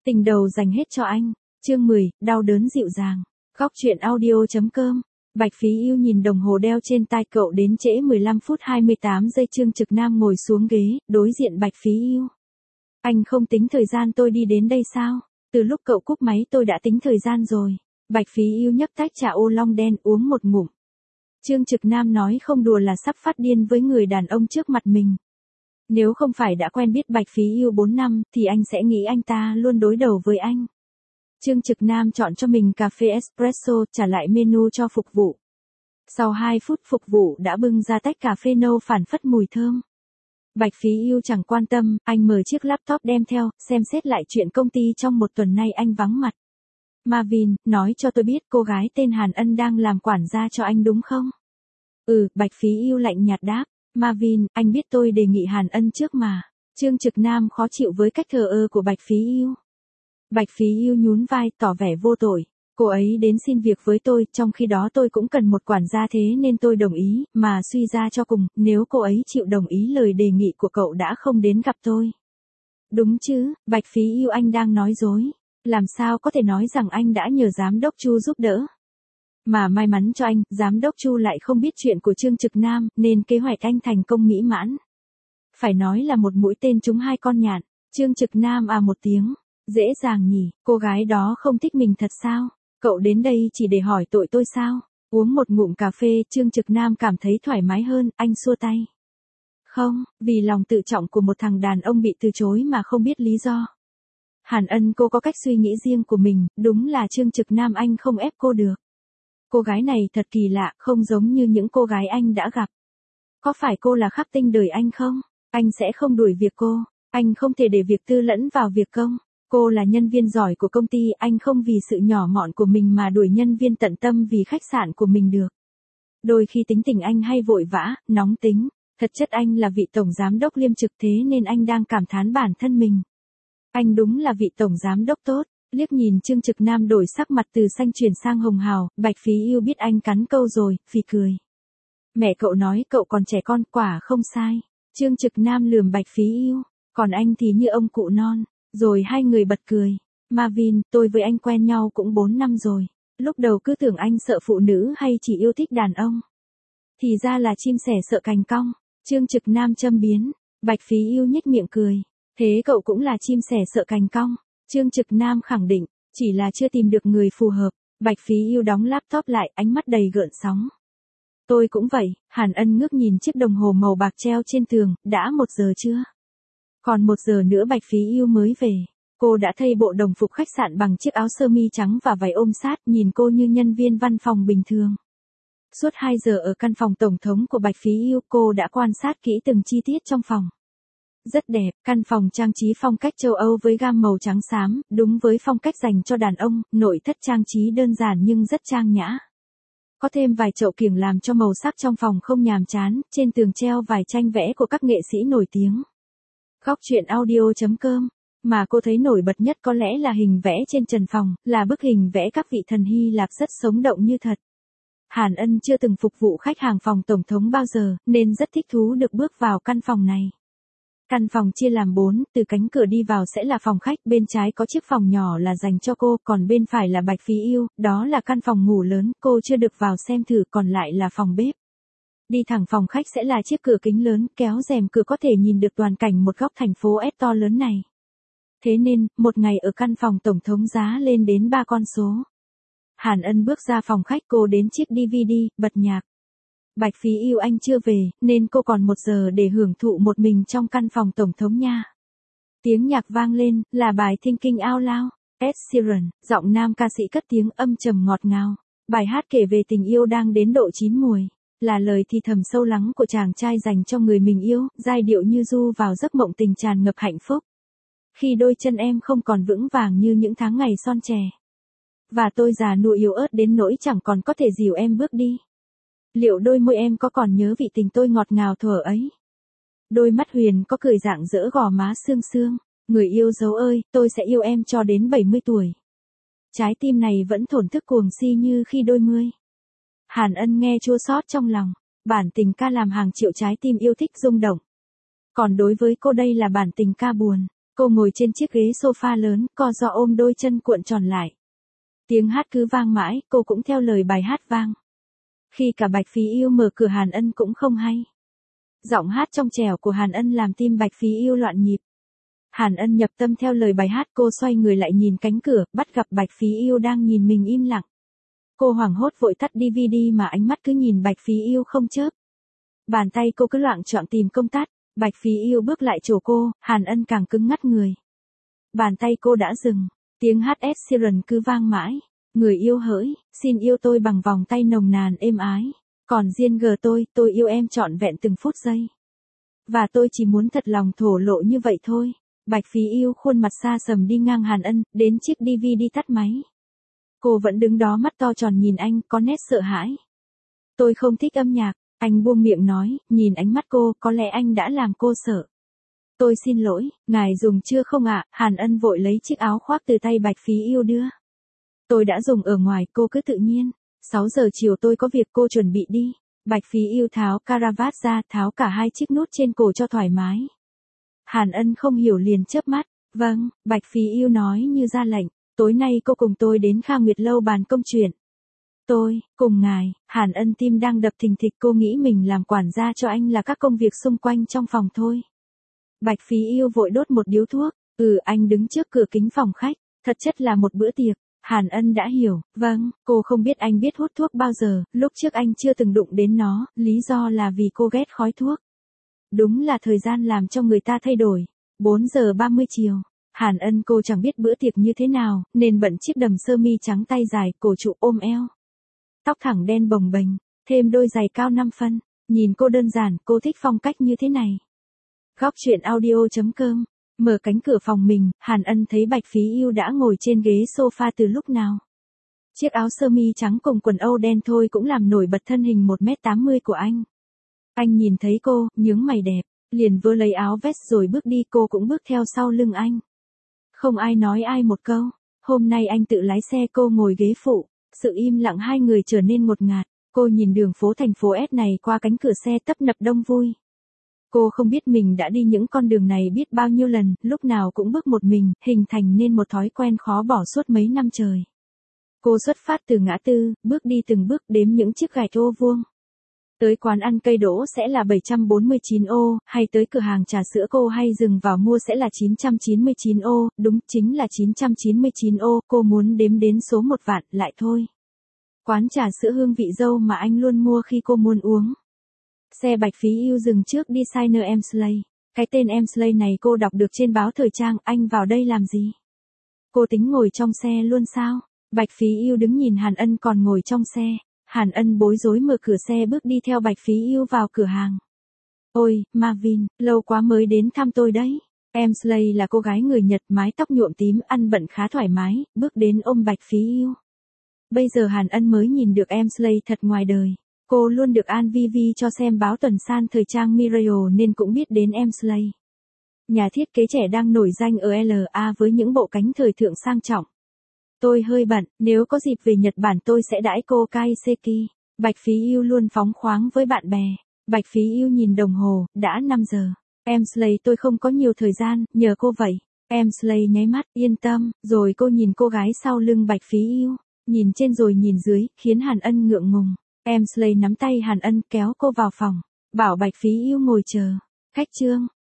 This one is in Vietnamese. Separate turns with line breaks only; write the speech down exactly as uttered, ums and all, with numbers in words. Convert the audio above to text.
Tình đầu dành hết cho anh. Chương mười, đau đớn dịu dàng. Góc truyện audio.com. Bạch Phí Yêu nhìn đồng hồ đeo trên tai cậu đến trễ mười lăm phút hai mươi tám giây. Trương Trực Nam ngồi xuống ghế, đối diện Bạch Phí Yêu. Anh không tính thời gian tôi đi đến đây sao? Từ lúc cậu cúp máy tôi đã tính thời gian rồi. Bạch Phí Yêu nhấp tách trà ô long đen uống một ngụm. Trương Trực Nam nói không đùa là sắp phát điên với người đàn ông trước mặt mình. Nếu không phải đã quen biết Bạch Phí Yêu bốn năm thì anh sẽ nghĩ anh ta luôn đối đầu với anh. Trương Trực Nam chọn cho mình cà phê espresso, trả lại menu cho phục vụ. Sau hai phút phục vụ đã bưng ra tách cà phê nâu phảng phất mùi thơm. Bạch Phí Yêu chẳng quan tâm, anh mở chiếc laptop đem theo, xem xét lại chuyện công ty trong một tuần nay anh vắng mặt. Marvin, nói cho tôi biết cô gái tên Hàn Ân đang làm quản gia cho anh đúng không? Ừ, Bạch Phí Yêu lạnh nhạt đáp. Marvin, anh biết tôi đề nghị Hàn Ân trước mà. Trương Trực Nam khó chịu với cách thờ ơ của Bạch Phí Yêu. Bạch Phí Yêu nhún vai tỏ vẻ vô tội. Cô ấy đến xin việc với tôi, trong khi đó tôi cũng cần một quản gia thế nên tôi đồng ý, mà suy ra cho cùng, nếu cô ấy chịu đồng ý lời đề nghị của cậu đã không đến gặp tôi. Đúng chứ, Bạch Phí Yêu, anh đang nói dối. Làm sao có thể nói rằng anh đã nhờ giám đốc Chu giúp đỡ. Mà may mắn cho anh, giám đốc Chu lại không biết chuyện của Trương Trực Nam, nên kế hoạch anh thành công mỹ mãn. Phải nói là một mũi tên trúng hai con nhạn. Trương Trực Nam à một tiếng. Dễ dàng nhỉ, cô gái đó không thích mình thật sao? Cậu đến đây chỉ để hỏi tội tôi sao? Uống một ngụm cà phê, Trương Trực Nam cảm thấy thoải mái hơn, anh xua tay. Không, vì lòng tự trọng của một thằng đàn ông bị từ chối mà không biết lý do. Hàn Ân cô có cách suy nghĩ riêng của mình, đúng là Trương Trực Nam anh không ép cô được. Cô gái này thật kỳ lạ, không giống như những cô gái anh đã gặp. Có phải cô là khắc tinh đời anh không? Anh sẽ không đuổi việc cô, anh không thể để việc tư lẫn vào việc công. Cô là nhân viên giỏi của công ty, anh không vì sự nhỏ mọn của mình mà đuổi nhân viên tận tâm vì khách sạn của mình được. Đôi khi tính tình anh hay vội vã, nóng tính, thật chất anh là vị tổng giám đốc liêm trực thế nên anh đang cảm thán bản thân mình. Anh đúng là vị tổng giám đốc tốt. Liếc nhìn Trương Trực Nam đổi sắc mặt từ xanh chuyển sang hồng hào, Bạch Phí Yêu biết anh cắn câu rồi, phì cười. Mẹ cậu nói cậu còn trẻ con, quả không sai. Trương Trực Nam lườm Bạch Phí Yêu, còn anh thì như ông cụ non. Rồi hai người bật cười. Marvin, tôi với anh quen nhau cũng bốn năm rồi. Lúc đầu cứ tưởng anh sợ phụ nữ hay chỉ yêu thích đàn ông. Thì ra là chim sẻ sợ cành cong. Trương Trực Nam châm biếm. Bạch Phí Yêu nhếch miệng cười. Thế cậu cũng là chim sẻ sợ cành cong. Trương Trực Nam khẳng định, chỉ là chưa tìm được người phù hợp. Bạch Phí Yêu đóng laptop lại, ánh mắt đầy gợn sóng. Tôi cũng vậy. Hàn Ân ngước nhìn chiếc đồng hồ màu bạc treo trên tường, đã một giờ chưa? Còn một giờ nữa Bạch Phí Yêu mới về. Cô đã thay bộ đồng phục khách sạn bằng chiếc áo sơ mi trắng và váy ôm sát, nhìn cô như nhân viên văn phòng bình thường. Suốt hai giờ ở căn phòng tổng thống của Bạch Phí Yêu, cô đã quan sát kỹ từng chi tiết trong phòng. Rất đẹp, căn phòng trang trí phong cách châu Âu với gam màu trắng xám, đúng với phong cách dành cho đàn ông, nội thất trang trí đơn giản nhưng rất trang nhã. Có thêm vài chậu kiểng làm cho màu sắc trong phòng không nhàm chán, trên tường treo vài tranh vẽ của các nghệ sĩ nổi tiếng. Góc truyện audio.com. Mà cô thấy nổi bật nhất có lẽ là hình vẽ trên trần phòng, là bức hình vẽ các vị thần Hy Lạp rất sống động như thật. Hàn Ân chưa từng phục vụ khách hàng phòng tổng thống bao giờ, nên rất thích thú được bước vào căn phòng này. Căn phòng chia làm bốn, từ cánh cửa đi vào sẽ là phòng khách, bên trái có chiếc phòng nhỏ là dành cho cô, còn bên phải là Bạch Phí Yêu, đó là căn phòng ngủ lớn, cô chưa được vào xem thử, còn lại là phòng bếp. Đi thẳng phòng khách sẽ là chiếc cửa kính lớn, kéo rèm cửa có thể nhìn được toàn cảnh một góc thành phố S to lớn này. Thế nên, một ngày ở căn phòng tổng thống giá lên đến ba con số. Hàn Ân bước ra phòng khách, cô đến chiếc đê vê đê, bật nhạc. Bạch Phí Yêu anh chưa về, nên cô còn một giờ để hưởng thụ một mình trong căn phòng tổng thống nha. Tiếng nhạc vang lên, là bài Thinking Out Loud, Ed Sheeran, giọng nam ca sĩ cất tiếng âm trầm ngọt ngào. Bài hát kể về tình yêu đang đến độ chín muồi. Là lời thì thầm sâu lắng của chàng trai dành cho người mình yêu, giai điệu như du vào giấc mộng tình tràn ngập hạnh phúc. Khi đôi chân em không còn vững vàng như những tháng ngày son trẻ. Và tôi già nua yếu ớt đến nỗi chẳng còn có thể dìu em bước đi. Liệu đôi môi em có còn nhớ vị tình tôi ngọt ngào thuở ấy? Đôi mắt huyền có cười rạng rỡ gò má sương sương. Người yêu dấu ơi, tôi sẽ yêu em cho đến bảy mươi tuổi. Trái tim này vẫn thổn thức cuồng si như khi đôi mươi. Hàn Ân nghe chua xót trong lòng, bản tình ca làm hàng triệu trái tim yêu thích rung động. Còn đối với cô đây là bản tình ca buồn. Cô ngồi trên chiếc ghế sofa lớn, co ro ôm đôi chân cuộn tròn lại. Tiếng hát cứ vang mãi, cô cũng theo lời bài hát vang. Khi cả Bạch Phí Yêu mở cửa Hàn Ân cũng không hay. Giọng hát trong trẻo của Hàn Ân làm tim Bạch Phí Yêu loạn nhịp. Hàn Ân nhập tâm theo lời bài hát, cô xoay người lại nhìn cánh cửa, bắt gặp Bạch Phí Yêu đang nhìn mình im lặng. Cô hoảng hốt vội tắt đê vê đê mà ánh mắt cứ nhìn Bạch Phí Yêu không chớp. Bàn tay cô cứ loạng choạng tìm công tắc, Bạch Phí Yêu bước lại chỗ cô, Hàn Ân càng cứng ngắt người. Bàn tay cô đã dừng, tiếng hát Ed Sheeran cứ vang mãi. Người yêu hỡi, xin yêu tôi bằng vòng tay nồng nàn êm ái. Còn riêng gờ tôi, tôi yêu em trọn vẹn từng phút giây. Và tôi chỉ muốn thật lòng thổ lộ như vậy thôi. Bạch Phí Yêu khuôn mặt xa sầm đi ngang Hàn Ân, đến chiếc đê vê đê tắt máy. Cô vẫn đứng đó mắt to tròn nhìn anh, có nét sợ hãi. Tôi không thích âm nhạc, anh buông miệng nói, nhìn ánh mắt cô, có lẽ anh đã làm cô sợ. Tôi xin lỗi, ngài dùng chưa không ạ? Hàn Ân vội lấy chiếc áo khoác từ tay Bạch Phí Yêu đưa. Tôi đã dùng ở ngoài, cô cứ tự nhiên. sáu giờ chiều tôi có việc, cô chuẩn bị đi. Bạch Phí Yêu tháo caravat ra, tháo cả hai chiếc nút trên cổ cho thoải mái. Hàn Ân không hiểu liền chớp mắt. Vâng, Bạch Phí Yêu nói như ra lệnh. Tối nay cô cùng tôi đến Kha Nguyệt Lâu bàn công chuyện. Tôi, cùng ngài. Hàn Ân tim đang đập thình thịch, cô nghĩ mình làm quản gia cho anh là các công việc xung quanh trong phòng thôi. Bạch Phí Yêu vội đốt một điếu thuốc. Ừ, anh đứng trước cửa kính phòng khách. Thật chất là một bữa tiệc. Hàn Ân đã hiểu, vâng, cô không biết anh biết hút thuốc bao giờ, lúc trước anh chưa từng đụng đến nó, lý do là vì cô ghét khói thuốc. Đúng là thời gian làm cho người ta thay đổi. bốn giờ ba mươi chiều, Hàn Ân cô chẳng biết bữa tiệc như thế nào, nên bận chiếc đầm sơ mi trắng tay dài, cổ trụ ôm eo. Tóc thẳng đen bồng bềnh, thêm đôi giày cao năm phân, nhìn cô đơn giản, cô thích phong cách như thế này. Góc truyện audio chấm com. Mở cánh cửa phòng mình, Hàn Ân thấy Bạch Phí Yêu đã ngồi trên ghế sofa từ lúc nào. Chiếc áo sơ mi trắng cùng quần âu đen thôi cũng làm nổi bật thân hình một mét tám mươi của anh. Anh nhìn thấy cô, nhướng mày đẹp, liền vơ lấy áo vest rồi bước đi, cô cũng bước theo sau lưng anh. Không ai nói ai một câu, hôm nay anh tự lái xe, cô ngồi ghế phụ, sự im lặng hai người trở nên ngột ngạt, cô nhìn đường phố thành phố S này qua cánh cửa xe tấp nập đông vui. Cô không biết mình đã đi những con đường này biết bao nhiêu lần, lúc nào cũng bước một mình, hình thành nên một thói quen khó bỏ suốt mấy năm trời. Cô xuất phát từ ngã tư, bước đi từng bước đếm những chiếc gạch ô vuông. Tới quán ăn cây đỗ sẽ là bảy trăm bốn mươi chín ô, hay tới cửa hàng trà sữa cô hay dừng vào mua sẽ là chín trăm chín mươi chín ô, đúng chính là chín trăm chín mươi chín ô, cô muốn đếm đến số một vạn, lại thôi. Quán trà sữa hương vị dâu mà anh luôn mua khi cô muốn uống. Xe Bạch Phí Yêu dừng trước designer Emsley. Cái tên Emsley này cô đọc được trên báo thời trang, anh vào đây làm gì? Cô tính ngồi trong xe luôn sao? Bạch Phí Yêu đứng nhìn Hàn Ân còn ngồi trong xe. Hàn Ân bối rối mở cửa xe bước đi theo Bạch Phí Yêu vào cửa hàng. Ôi, Marvin, lâu quá mới đến thăm tôi đấy. Emsley là cô gái người Nhật, mái tóc nhuộm tím, ăn bận khá thoải mái, bước đến ôm Bạch Phí Yêu. Bây giờ Hàn Ân mới nhìn được Emsley thật ngoài đời. Cô luôn được An Vi Vi cho xem báo tuần san thời trang Mireille nên cũng biết đến Emsley. Nhà thiết kế trẻ đang nổi danh ở lờ a với những bộ cánh thời thượng sang trọng. Tôi hơi bận, nếu có dịp về Nhật Bản tôi sẽ đãi cô Kaiseki. Bạch Phí Yêu luôn phóng khoáng với bạn bè. Bạch Phí Yêu nhìn đồng hồ, đã năm giờ. Emsley tôi không có nhiều thời gian, nhờ cô vậy. Emsley nháy mắt, yên tâm, rồi cô nhìn cô gái sau lưng Bạch Phí Yêu. Nhìn trên rồi nhìn dưới, khiến Hàn Ân ngượng ngùng. Emsley nắm tay Hàn Ân kéo cô vào phòng. Bảo Bạch Phí Yêu ngồi chờ. Khách trương.